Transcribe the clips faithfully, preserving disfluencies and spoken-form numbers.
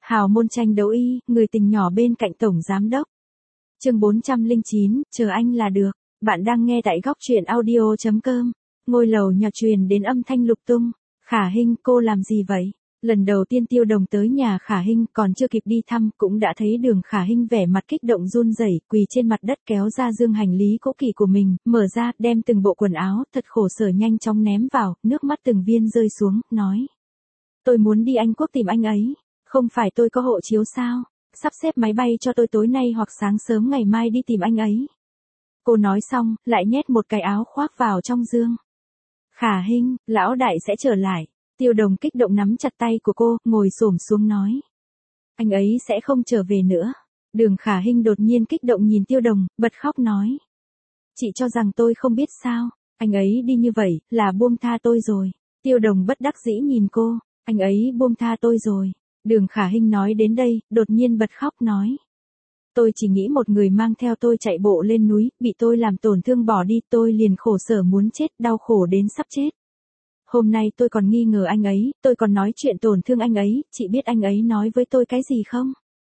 Hào môn tranh đấu y, người tình nhỏ bên cạnh tổng giám đốc. Chương bốn trăm lẻ chín, chờ anh là được. Bạn đang nghe tại góc truyện audio chấm com. Ngôi lầu nhỏ truyền đến âm thanh lục tung. Khả Hinh, cô làm gì vậy? Lần đầu tiên Tiêu Đồng tới nhà Khả Hinh, còn chưa kịp đi thăm, cũng đã thấy Đường Khả Hinh vẻ mặt kích động run rẩy, quỳ trên mặt đất kéo ra dương hành lý cũ kỹ của mình, mở ra, đem từng bộ quần áo thật khổ sở nhanh chóng ném vào, nước mắt từng viên rơi xuống, nói: "Tôi muốn đi Anh Quốc tìm anh ấy, không phải tôi có hộ chiếu sao? Sắp xếp máy bay cho tôi tối nay hoặc sáng sớm ngày mai đi tìm anh ấy." Cô nói xong, lại nhét một cái áo khoác vào trong dương. "Khả Hinh, lão đại sẽ trở lại." Tiêu Đồng kích động nắm chặt tay của cô, ngồi xổm xuống nói: "Anh ấy sẽ không trở về nữa." Đường Khả Hinh đột nhiên kích động nhìn Tiêu Đồng, bật khóc nói: "Chị cho rằng tôi không biết sao, anh ấy đi như vậy, là buông tha tôi rồi." Tiêu Đồng bất đắc dĩ nhìn cô: "Anh ấy buông tha tôi rồi." Đường Khả Hinh nói đến đây, đột nhiên bật khóc nói: "Tôi chỉ nghĩ một người mang theo tôi chạy bộ lên núi, bị tôi làm tổn thương bỏ đi, tôi liền khổ sở muốn chết, đau khổ đến sắp chết. Hôm nay tôi còn nghi ngờ anh ấy, tôi còn nói chuyện tổn thương anh ấy, chị biết anh ấy nói với tôi cái gì không?"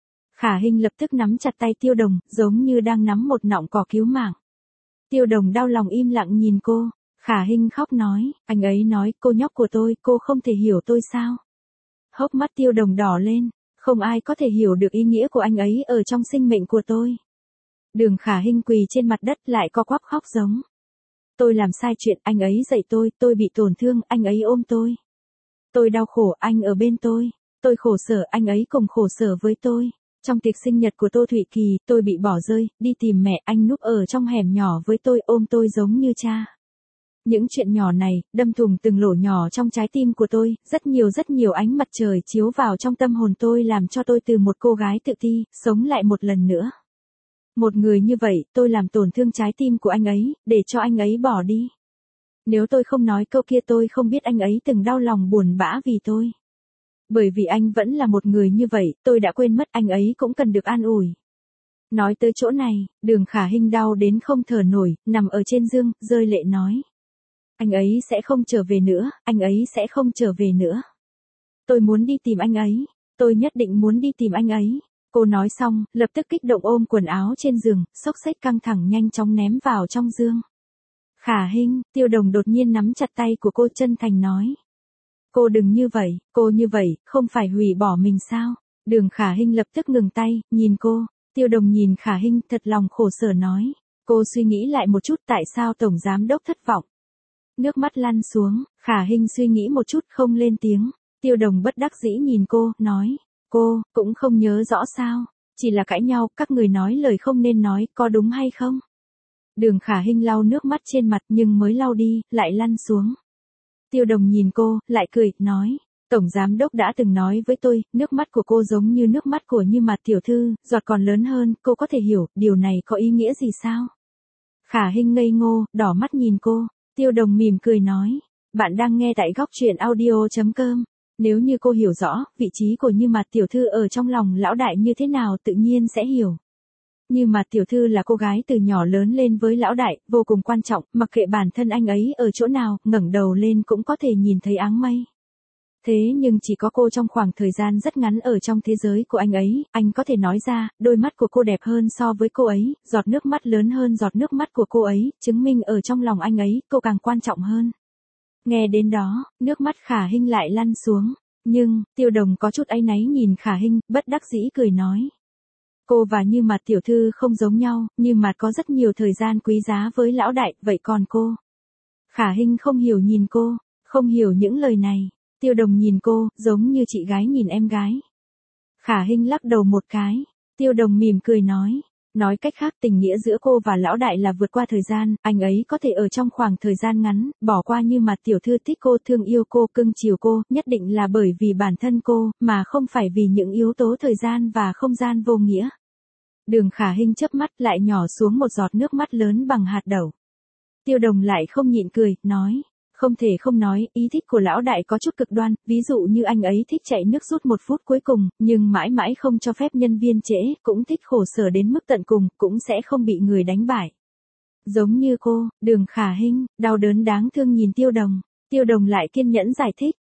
Khả Hinh lập tức nắm chặt tay Tiêu Đồng, giống như đang nắm một nọng cỏ cứu mạng. Tiêu Đồng đau lòng im lặng nhìn cô. Khả Hinh khóc nói: "Anh ấy nói, cô nhóc của tôi, cô không thể hiểu tôi sao?" Hốc mắt Tiêu Đồng đỏ lên: "Không ai có thể hiểu được ý nghĩa của anh ấy ở trong sinh mệnh của tôi." Đường Khả Hinh quỳ trên mặt đất lại co quắp khóc giống: "Tôi làm sai chuyện, anh ấy dạy tôi, tôi bị tổn thương, anh ấy ôm tôi. Tôi đau khổ, anh ở bên tôi. Tôi khổ sở, anh ấy cùng khổ sở với tôi. Trong tiệc sinh nhật của Tô Thụy Kỳ, tôi bị bỏ rơi, đi tìm mẹ, anh núp ở trong hẻm nhỏ với tôi, ôm tôi giống như cha." Những chuyện nhỏ này, đâm thủng từng lỗ nhỏ trong trái tim của tôi, rất nhiều rất nhiều ánh mặt trời chiếu vào trong tâm hồn tôi, làm cho tôi từ một cô gái tự ti, sống lại một lần nữa. Một người như vậy, tôi làm tổn thương trái tim của anh ấy, để cho anh ấy bỏ đi. Nếu tôi không nói câu kia, tôi không biết anh ấy từng đau lòng buồn bã vì tôi. Bởi vì anh vẫn là một người như vậy, tôi đã quên mất anh ấy cũng cần được an ủi." Nói tới chỗ này, Đường Khả Hinh đau đến không thở nổi, nằm ở trên giường, rơi lệ nói: "Anh ấy sẽ không trở về nữa, anh ấy sẽ không trở về nữa. Tôi muốn đi tìm anh ấy, tôi nhất định muốn đi tìm anh ấy." Cô nói xong, lập tức kích động ôm quần áo trên giường, xốc xếch căng thẳng nhanh chóng ném vào trong giường. "Khả Hinh." Tiêu Đồng đột nhiên nắm chặt tay của cô, chân thành nói: "Cô đừng như vậy, cô như vậy, không phải hủy bỏ mình sao?" Đường Khả Hinh lập tức ngừng tay, nhìn cô. Tiêu Đồng nhìn Khả Hinh, thật lòng khổ sở nói: "Cô suy nghĩ lại một chút, tại sao Tổng Giám Đốc thất vọng?" Nước mắt lăn xuống, Khả Hinh suy nghĩ một chút không lên tiếng. Tiêu Đồng bất đắc dĩ nhìn cô, nói: "Cô, cũng không nhớ rõ sao? Chỉ là cãi nhau, các người nói lời không nên nói, có đúng hay không?" Đường Khả Hinh lau nước mắt trên mặt, nhưng mới lau đi, lại lăn xuống. Tiêu Đồng nhìn cô, lại cười, nói: "Tổng Giám Đốc đã từng nói với tôi, nước mắt của cô giống như nước mắt của Như Mạt tiểu thư, giọt còn lớn hơn, cô có thể hiểu, điều này có ý nghĩa gì sao?" Khả Hinh ngây ngô, đỏ mắt nhìn cô. Tiêu Đồng mỉm cười nói: "Bạn đang nghe tại góc truyện audio chấm com. Nếu như cô hiểu rõ, vị trí của Như Mạt tiểu thư ở trong lòng lão đại như thế nào, tự nhiên sẽ hiểu. Như Mạt tiểu thư là cô gái từ nhỏ lớn lên với lão đại, vô cùng quan trọng, mặc kệ bản thân anh ấy ở chỗ nào, ngẩng đầu lên cũng có thể nhìn thấy áng mây. Thế nhưng chỉ có cô trong khoảng thời gian rất ngắn ở trong thế giới của anh ấy, anh có thể nói ra, đôi mắt của cô đẹp hơn so với cô ấy, giọt nước mắt lớn hơn giọt nước mắt của cô ấy, chứng minh ở trong lòng anh ấy, cô càng quan trọng hơn." Nghe đến đó, nước mắt Khả Hinh lại lăn xuống. Nhưng, Tiêu Đồng có chút áy náy nhìn Khả Hinh, bất đắc dĩ cười nói: "Cô và Như Mạt tiểu thư không giống nhau, Như Mạt có rất nhiều thời gian quý giá với lão đại, vậy còn cô?" Khả Hinh không hiểu nhìn cô, không hiểu những lời này. Tiêu Đồng nhìn cô, giống như chị gái nhìn em gái. Khả Hinh lắc đầu một cái. Tiêu Đồng mỉm cười nói: "Nói cách khác, tình nghĩa giữa cô và lão đại là vượt qua thời gian, anh ấy có thể ở trong khoảng thời gian ngắn, bỏ qua Như Mạt tiểu thư thích cô, thương yêu cô, cưng chiều cô, nhất định là bởi vì bản thân cô, mà không phải vì những yếu tố thời gian và không gian vô nghĩa." Đường Khả Hinh chớp mắt, lại nhỏ xuống một giọt nước mắt lớn bằng hạt đậu. Tiêu Đồng lại không nhịn cười, nói: "Không thể không nói, ý thích của lão đại có chút cực đoan, ví dụ như anh ấy thích chạy nước rút một phút cuối cùng, nhưng mãi mãi không cho phép nhân viên trễ, cũng thích khổ sở đến mức tận cùng, cũng sẽ không bị người đánh bại. Giống như cô." Đường Khả Hinh, đau đớn đáng thương nhìn Tiêu Đồng. Tiêu Đồng lại kiên nhẫn giải thích: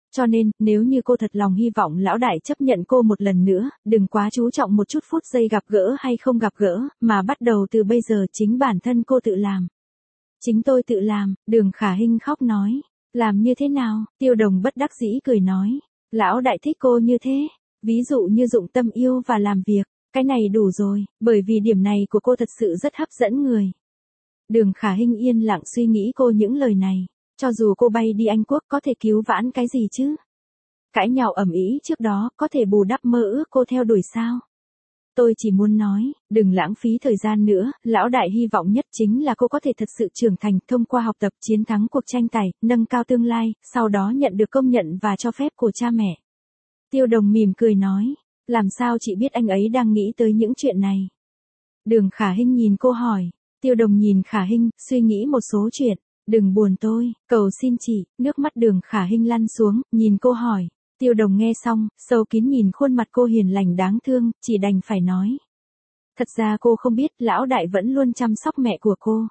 Cho nên, nếu như cô thật lòng hy vọng lão đại chấp nhận cô một lần nữa, đừng quá chú trọng một chút phút giây gặp gỡ hay không gặp gỡ, mà bắt đầu từ bây giờ chính bản thân cô tự làm. Chính tôi tự làm, Đường Khả Hinh khóc nói. Làm như thế nào? Tiêu Đồng bất đắc dĩ cười nói. Lão đại thích cô như thế. Ví dụ như dụng tâm yêu và làm việc. Cái này đủ rồi, bởi vì điểm này của cô thật sự rất hấp dẫn người. Đường Khả Hinh yên lặng suy nghĩ cô những lời này. Cho dù cô bay đi Anh Quốc có thể cứu vãn cái gì chứ? Cãi nhau ầm ĩ trước đó có thể bù đắp mơ ước cô theo đuổi sao? Tôi chỉ muốn nói, đừng lãng phí thời gian nữa, lão đại hy vọng nhất chính là cô có thể thật sự trưởng thành thông qua học tập chiến thắng cuộc tranh tài, nâng cao tương lai, sau đó nhận được công nhận và cho phép của cha mẹ. Tiêu Đồng mỉm cười nói, làm sao chị biết anh ấy đang nghĩ tới những chuyện này? Đường Khả Hinh nhìn cô hỏi, Tiêu Đồng nhìn Khả Hinh, suy nghĩ một số chuyện, đừng buồn tôi, cầu xin chị, nước mắt Đường Khả Hinh lăn xuống, nhìn cô hỏi. Tiêu Đồng nghe xong, sâu kín nhìn khuôn mặt cô hiền lành đáng thương, chỉ đành phải nói. Thật ra cô không biết lão đại vẫn luôn chăm sóc mẹ của cô.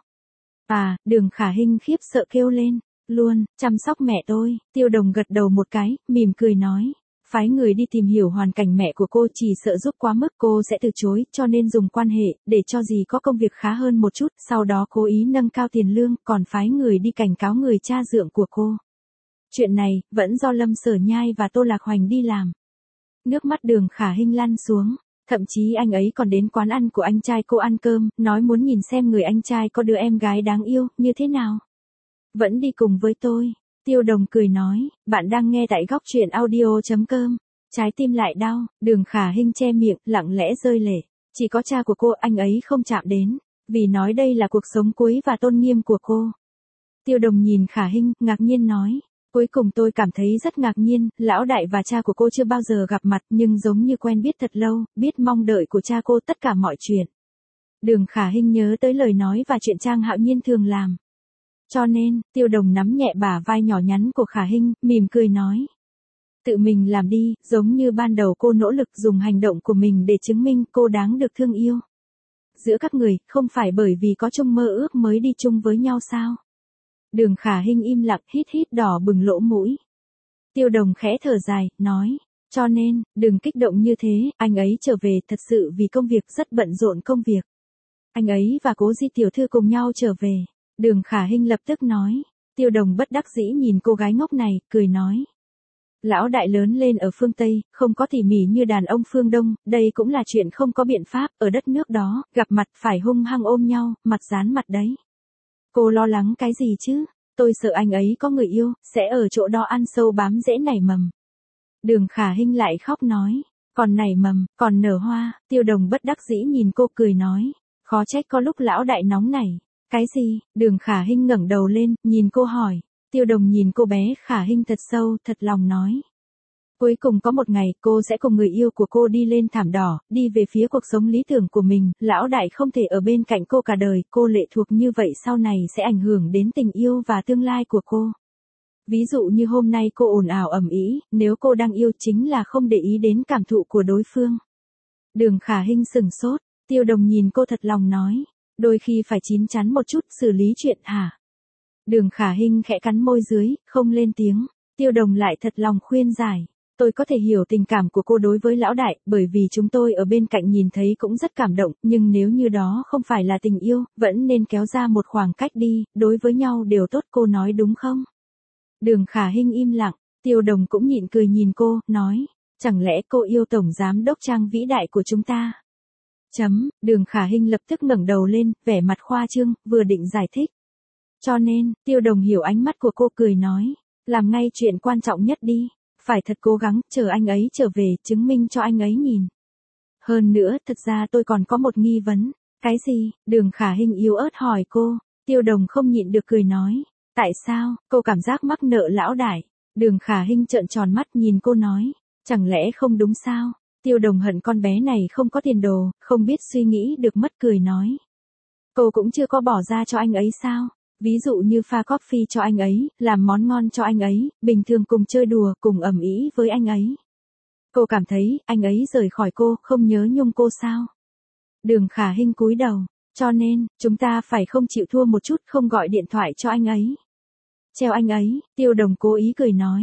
À, Đường Khả Hinh khiếp sợ kêu lên, luôn, chăm sóc mẹ tôi, Tiêu Đồng gật đầu một cái, mỉm cười nói. Phái người đi tìm hiểu hoàn cảnh mẹ của cô chỉ sợ giúp quá mức cô sẽ từ chối, cho nên dùng quan hệ, để cho gì có công việc khá hơn một chút, sau đó cố ý nâng cao tiền lương, còn phái người đi cảnh cáo người cha dượng của cô. Chuyện này, vẫn do Lâm Sở Nhai và Tô Lạc Hoành đi làm. Nước mắt Đường Khả Hinh lăn xuống, thậm chí anh ấy còn đến quán ăn của anh trai cô ăn cơm, nói muốn nhìn xem người anh trai có đứa em gái đáng yêu, như thế nào. Vẫn đi cùng với tôi. Tiêu Đồng cười nói, bạn đang nghe tại góc truyện audio.com. Trái tim lại đau, Đường Khả Hinh che miệng, lặng lẽ rơi lệ. Chỉ có cha của cô anh ấy không chạm đến, vì nói đây là cuộc sống cuối và tôn nghiêm của cô. Tiêu Đồng nhìn Khả Hinh, ngạc nhiên nói. Cuối cùng tôi cảm thấy rất ngạc nhiên, lão đại và cha của cô chưa bao giờ gặp mặt nhưng giống như quen biết thật lâu, biết mong đợi của cha cô tất cả mọi chuyện. Đường Khả Hinh nhớ tới lời nói và chuyện Trang Hạo Nhiên thường làm. Cho nên, Tiêu Đồng nắm nhẹ bả vai nhỏ nhắn của Khả Hinh, mỉm cười nói. Tự mình làm đi, giống như ban đầu cô nỗ lực dùng hành động của mình để chứng minh cô đáng được thương yêu. Giữa các người, không phải bởi vì có chung mơ ước mới đi chung với nhau sao? Đường Khả Hinh im lặng hít hít đỏ bừng lỗ mũi. Tiêu Đồng khẽ thở dài, nói. Cho nên, đừng kích động như thế, anh ấy trở về thật sự vì công việc rất bận rộn công việc. Anh ấy và Cố Di tiểu thư cùng nhau trở về. Đường Khả Hinh lập tức nói. Tiêu Đồng bất đắc dĩ nhìn cô gái ngốc này, cười nói. Lão đại lớn lên ở phương Tây, không có tỉ mỉ như đàn ông phương Đông, đây cũng là chuyện không có biện pháp, ở đất nước đó, gặp mặt phải hung hăng ôm nhau, mặt dán mặt đấy. Cô lo lắng cái gì chứ? Tôi sợ anh ấy có người yêu, sẽ ở chỗ đó ăn sâu bám rễ nảy mầm. Đường Khả Hinh lại khóc nói. Còn nảy mầm, còn nở hoa, Tiêu Đồng bất đắc dĩ nhìn cô cười nói. Khó trách có lúc lão đại nóng nảy. Cái gì? Đường Khả Hinh ngẩng đầu lên, nhìn cô hỏi. Tiêu Đồng nhìn cô bé Khả Hinh thật sâu, thật lòng nói. Cuối cùng có một ngày, cô sẽ cùng người yêu của cô đi lên thảm đỏ, đi về phía cuộc sống lý tưởng của mình, lão đại không thể ở bên cạnh cô cả đời, cô lệ thuộc như vậy sau này sẽ ảnh hưởng đến tình yêu và tương lai của cô. Ví dụ như hôm nay cô ồn ào ầm ĩ, nếu cô đang yêu chính là không để ý đến cảm thụ của đối phương. Đường Khả Hinh sừng sốt, Tiêu Đồng nhìn cô thật lòng nói, đôi khi phải chín chắn một chút xử lý chuyện hả? Đường Khả Hinh khẽ cắn môi dưới, không lên tiếng, Tiêu Đồng lại thật lòng khuyên giải. Tôi có thể hiểu tình cảm của cô đối với lão đại, bởi vì chúng tôi ở bên cạnh nhìn thấy cũng rất cảm động, nhưng nếu như đó không phải là tình yêu, vẫn nên kéo ra một khoảng cách đi, đối với nhau đều tốt, cô nói đúng không? Đường Khả Hinh im lặng, Tiêu Đồng cũng nhịn cười nhìn cô, nói, chẳng lẽ cô yêu tổng giám đốc Trang vĩ đại của chúng ta? Chấm, Đường Khả Hinh lập tức ngẩng đầu lên, vẻ mặt khoa trương, vừa định giải thích. Cho nên, Tiêu Đồng hiểu ánh mắt của cô cười nói, làm ngay chuyện quan trọng nhất đi. Phải thật cố gắng, chờ anh ấy trở về, chứng minh cho anh ấy nhìn. Hơn nữa, thật ra tôi còn có một nghi vấn. Cái gì? Đường Khả Hinh yếu ớt hỏi cô. Tiêu Đồng không nhịn được cười nói. Tại sao? Cô cảm giác mắc nợ lão đại. Đường Khả Hinh trợn tròn mắt nhìn cô nói. Chẳng lẽ không đúng sao? Tiêu Đồng hận con bé này không có tiền đồ, không biết suy nghĩ được mất cười nói. Cô cũng chưa có bỏ ra cho anh ấy sao? Ví dụ như pha coffee cho anh ấy, làm món ngon cho anh ấy, bình thường cùng chơi đùa, cùng ầm ĩ với anh ấy. Cô cảm thấy, anh ấy rời khỏi cô, không nhớ nhung cô sao? Đường Khả Hinh cúi đầu, cho nên, chúng ta phải không chịu thua một chút, không gọi điện thoại cho anh ấy. Treo anh ấy, Tiêu Đồng cố ý cười nói.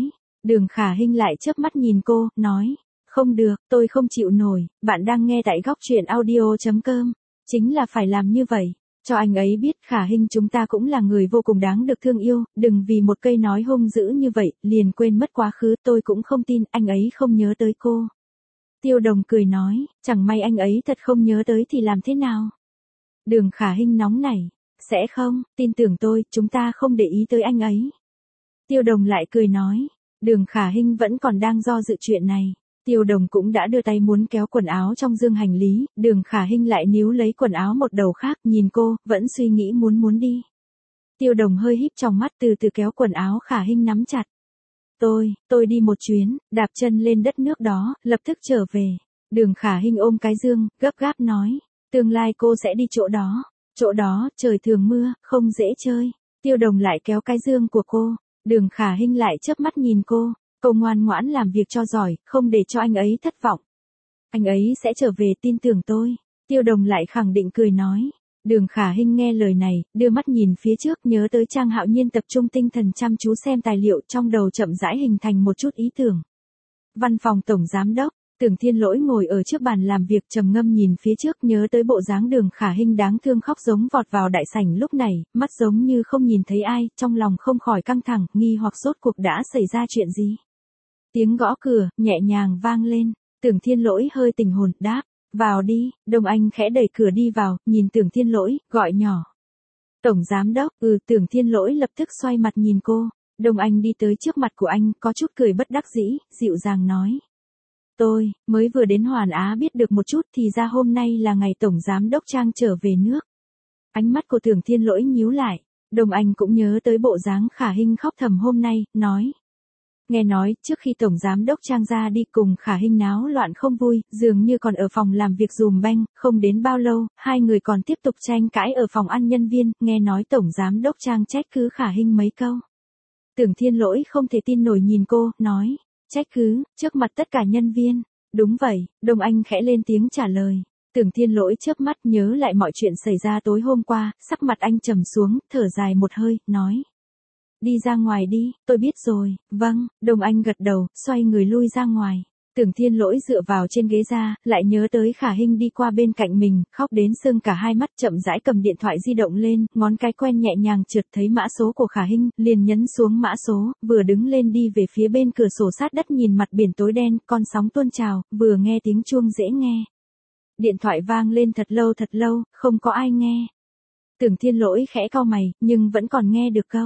Đường Khả Hinh lại chớp mắt nhìn cô, nói. Không được, tôi không chịu nổi, bạn đang nghe tại góc truyện audio.com. Chính là phải làm như vậy. Cho anh ấy biết Khả Hinh chúng ta cũng là người vô cùng đáng được thương yêu, đừng vì một cây nói hung dữ như vậy, liền quên mất quá khứ, tôi cũng không tin anh ấy không nhớ tới cô. Tiêu Đồng cười nói, chẳng may anh ấy thật không nhớ tới thì làm thế nào? Đường Khả Hinh nóng nảy, sẽ không, tin tưởng tôi, chúng ta không để ý tới anh ấy. Tiêu Đồng lại cười nói, Đường Khả Hinh vẫn còn đang do dự chuyện này. Tiêu Đồng cũng đã đưa tay muốn kéo quần áo trong dương hành lý, Đường Khả Hinh lại níu lấy quần áo một đầu khác, nhìn cô, vẫn suy nghĩ muốn muốn đi. Tiêu Đồng hơi híp trong mắt từ từ kéo quần áo Khả Hinh nắm chặt. Tôi, tôi đi một chuyến, đạp chân lên đất nước đó, lập tức trở về. Đường Khả Hinh ôm cái dương, gấp gáp nói, tương lai cô sẽ đi chỗ đó, chỗ đó, trời thường mưa, không dễ chơi. Tiêu Đồng lại kéo cái dương của cô, Đường Khả Hinh lại chớp mắt nhìn cô. Cô ngoan ngoãn làm việc cho giỏi, không để cho anh ấy thất vọng. Anh ấy sẽ trở về, tin tưởng tôi. Tiêu Đồng lại khẳng định cười nói. Đường Khả Hinh nghe lời này, đưa mắt nhìn phía trước, nhớ tới Trang Hạo Nhiên tập trung tinh thần chăm chú xem tài liệu, trong đầu chậm rãi hình thành một chút ý tưởng. Văn phòng Tổng Giám Đốc, Tưởng Thiên Lỗi ngồi ở trước bàn làm việc trầm ngâm nhìn phía trước, nhớ tới bộ dáng Đường Khả Hinh đáng thương khóc giống vọt vào đại sảnh lúc này, mắt giống như không nhìn thấy ai, trong lòng không khỏi căng thẳng, nghi hoặc rốt cuộc đã xảy ra chuyện gì. Tiếng gõ cửa, nhẹ nhàng vang lên, Tưởng Thiên Lỗi hơi tỉnh hồn, đáp, vào đi. Đông Anh khẽ đẩy cửa đi vào, nhìn Tưởng Thiên Lỗi, gọi nhỏ. Tổng Giám Đốc, ừ. Tưởng Thiên Lỗi lập tức xoay mặt nhìn cô, Đông Anh đi tới trước mặt của anh, có chút cười bất đắc dĩ, dịu dàng nói. Tôi, mới vừa đến Hoàn Á biết được một chút thì ra hôm nay là ngày Tổng Giám Đốc Trang trở về nước. Ánh mắt của Tưởng Thiên Lỗi nhíu lại, Đông Anh cũng nhớ tới bộ dáng Khả Hinh khóc thầm hôm nay, nói. Nghe nói, trước khi Tổng Giám Đốc Trang ra đi cùng Khả Hinh náo loạn không vui, dường như còn ở phòng làm việc dùm beng, không đến bao lâu, hai người còn tiếp tục tranh cãi ở phòng ăn nhân viên, nghe nói Tổng Giám Đốc Trang trách cứ Khả Hinh mấy câu. Tưởng Thiên Lỗi không thể tin nổi nhìn cô, nói, trách cứ, trước mặt tất cả nhân viên. Đúng vậy, Đông Anh khẽ lên tiếng trả lời. Tưởng Thiên Lỗi chớp mắt nhớ lại mọi chuyện xảy ra tối hôm qua, sắc mặt anh trầm xuống, thở dài một hơi, nói. Đi ra ngoài đi, tôi biết rồi, vâng. Đông Anh gật đầu, xoay người lui ra ngoài. Tưởng Thiên Lỗi dựa vào trên ghế ra, lại nhớ tới Khả Hinh đi qua bên cạnh mình, khóc đến sưng cả hai mắt, chậm rãi cầm điện thoại di động lên, ngón cái quen nhẹ nhàng trượt thấy mã số của Khả Hinh, liền nhấn xuống mã số, vừa đứng lên đi về phía bên cửa sổ sát đất nhìn mặt biển tối đen, con sóng tuôn trào, vừa nghe tiếng chuông dễ nghe. Điện thoại vang lên thật lâu thật lâu, không có ai nghe. Tưởng Thiên Lỗi khẽ cau mày, nhưng vẫn còn nghe được câu.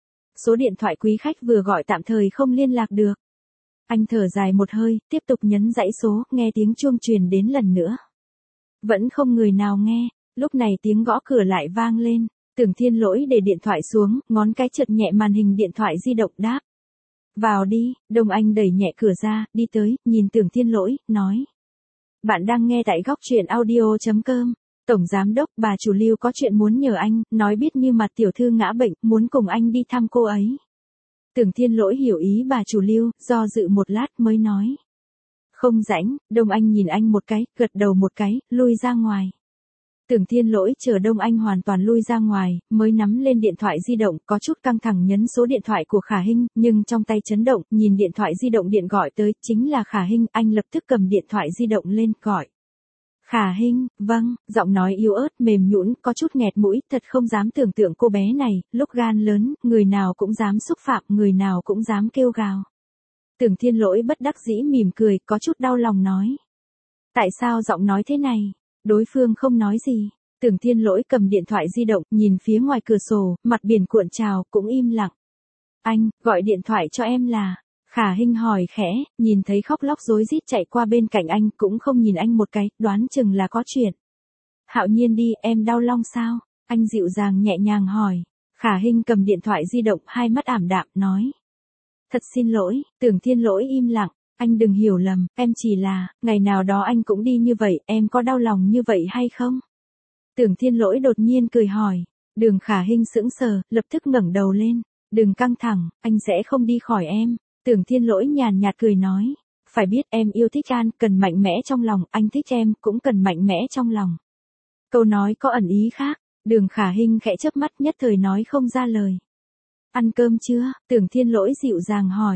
Số điện thoại quý khách vừa gọi tạm thời không liên lạc được. Anh thở dài một hơi, tiếp tục nhấn dãy số, nghe tiếng chuông truyền đến lần nữa. Vẫn không người nào nghe, lúc này tiếng gõ cửa lại vang lên. Tưởng Thiên Lỗi để điện thoại xuống, ngón cái trượt nhẹ màn hình điện thoại di động, đáp. Vào đi. Đông Anh đẩy nhẹ cửa ra, đi tới, nhìn Tưởng Thiên Lỗi, nói. Bạn đang nghe tại góc truyện audio.com. Tổng Giám Đốc, bà chủ Lưu có chuyện muốn nhờ anh, nói biết như mặt tiểu thư ngã bệnh, muốn cùng anh đi thăm cô ấy. Tưởng Thiên Lỗi hiểu ý bà chủ Lưu, do dự một lát mới nói. Không rảnh. Đông Anh nhìn anh một cái, gật đầu một cái, lui ra ngoài. Tưởng Thiên Lỗi chờ Đông Anh hoàn toàn lui ra ngoài, mới nắm lên điện thoại di động, có chút căng thẳng nhấn số điện thoại của Khả Hinh, nhưng trong tay chấn động, nhìn điện thoại di động điện gọi tới, chính là Khả Hinh, anh lập tức cầm điện thoại di động lên, gọi. Khả Hinh, vâng, giọng nói yếu ớt, mềm nhũn, có chút nghẹt mũi, thật không dám tưởng tượng cô bé này, lúc gan lớn, người nào cũng dám xúc phạm, người nào cũng dám kêu gào. Tưởng Thiên Lỗi bất đắc dĩ mỉm cười, có chút đau lòng nói. Tại sao giọng nói thế này? Đối phương không nói gì. Tưởng Thiên Lỗi cầm điện thoại di động, nhìn phía ngoài cửa sổ, mặt biển cuộn trào, cũng im lặng. Anh, gọi điện thoại cho em là... Khả Hinh hỏi khẽ, nhìn thấy khóc lóc rối rít chạy qua bên cạnh anh, cũng không nhìn anh một cái, đoán chừng là có chuyện. Hạo Nhiên đi, em đau lòng sao? Anh dịu dàng nhẹ nhàng hỏi. Khả Hinh cầm điện thoại di động, hai mắt ảm đạm, nói. Thật xin lỗi. Tưởng Thiên Lỗi im lặng, anh đừng hiểu lầm, em chỉ là, ngày nào đó anh cũng đi như vậy, em có đau lòng như vậy hay không? Tưởng Thiên Lỗi đột nhiên cười hỏi. Đường Khả Hinh sững sờ, lập tức ngẩng đầu lên. Đừng căng thẳng, anh sẽ không đi khỏi em. Tưởng Thiên Lỗi nhàn nhạt cười nói, phải biết em yêu thích An, cần mạnh mẽ trong lòng, anh thích em, cũng cần mạnh mẽ trong lòng. Câu nói có ẩn ý khác, Đường Khả Hinh khẽ chớp mắt nhất thời nói không ra lời. Ăn cơm chưa? Tưởng Thiên Lỗi dịu dàng hỏi.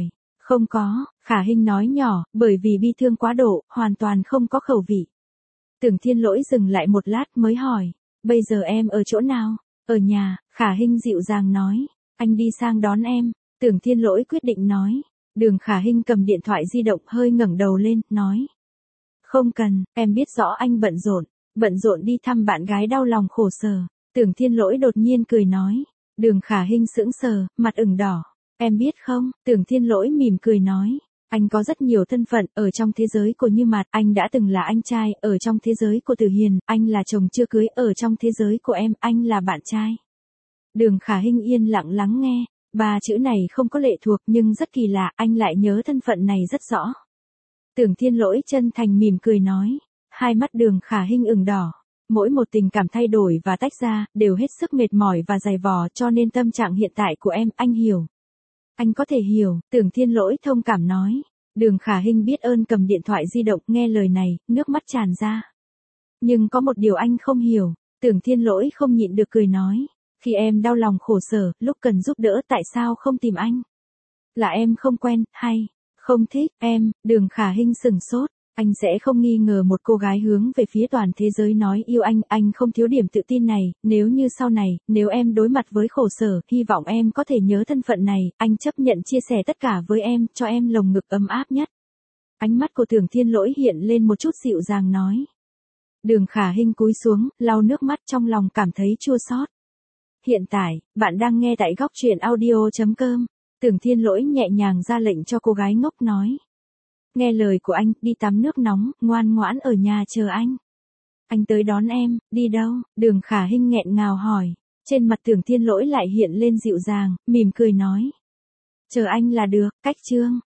Không có, Khả Hinh nói nhỏ, bởi vì bi thương quá độ, hoàn toàn không có khẩu vị. Tưởng Thiên Lỗi dừng lại một lát mới hỏi, bây giờ em ở chỗ nào? Ở nhà, Khả Hinh dịu dàng nói, anh đi sang đón em. Tưởng Thiên Lỗi quyết định nói. Đường Khả Hinh cầm điện thoại di động hơi ngẩng đầu lên, nói. Không cần, em biết rõ anh bận rộn, bận rộn đi thăm bạn gái đau lòng khổ sở. Tưởng Thiên Lỗi đột nhiên cười nói. Đường Khả Hinh sững sờ, mặt ửng đỏ. Em biết không, Tưởng Thiên Lỗi mỉm cười nói. Anh có rất nhiều thân phận, ở trong thế giới của Như Mạt, anh đã từng là anh trai, ở trong thế giới của Tử Hiền, anh là chồng chưa cưới, ở trong thế giới của em, anh là bạn trai. Đường Khả Hinh yên lặng lắng nghe, ba chữ này không có lệ thuộc nhưng rất kỳ lạ, anh lại nhớ thân phận này rất rõ. Tưởng Thiên Lỗi chân thành mỉm cười nói, hai mắt Đường Khả Hinh ửng đỏ. Mỗi một tình cảm thay đổi và tách ra, đều hết sức mệt mỏi và dày vò, cho nên tâm trạng hiện tại của em, anh hiểu. Anh có thể hiểu, Tưởng Thiên Lỗi thông cảm nói. Đường Khả Hinh biết ơn cầm điện thoại di động, nghe lời này, nước mắt tràn ra. Nhưng có một điều anh không hiểu, Tưởng Thiên Lỗi không nhịn được cười nói. Khi em đau lòng khổ sở, lúc cần giúp đỡ tại sao không tìm anh? Là em không quen, hay, không thích, em, Đường Khả Hinh sừng sốt. Anh sẽ không nghi ngờ một cô gái hướng về phía toàn thế giới nói yêu anh, anh không thiếu điểm tự tin này, nếu như sau này, nếu em đối mặt với khổ sở, hy vọng em có thể nhớ thân phận này, anh chấp nhận chia sẻ tất cả với em, cho em lồng ngực ấm áp nhất. Ánh mắt của Tưởng Thiên Lỗi hiện lên một chút dịu dàng nói. Đường Khả Hinh cúi xuống, lau nước mắt trong lòng cảm thấy chua xót. Hiện tại, bạn đang nghe tại góc truyện audio chấm com. Tưởng Thiên Lỗi nhẹ nhàng ra lệnh cho cô gái ngốc nói. Nghe lời của anh, đi tắm nước nóng, ngoan ngoãn ở nhà chờ anh. Anh tới đón em, đi đâu? Đường Khả Hinh nghẹn ngào hỏi. Trên mặt Tưởng Thiên Lỗi lại hiện lên dịu dàng, mỉm cười nói. Chờ anh là được, cách chương.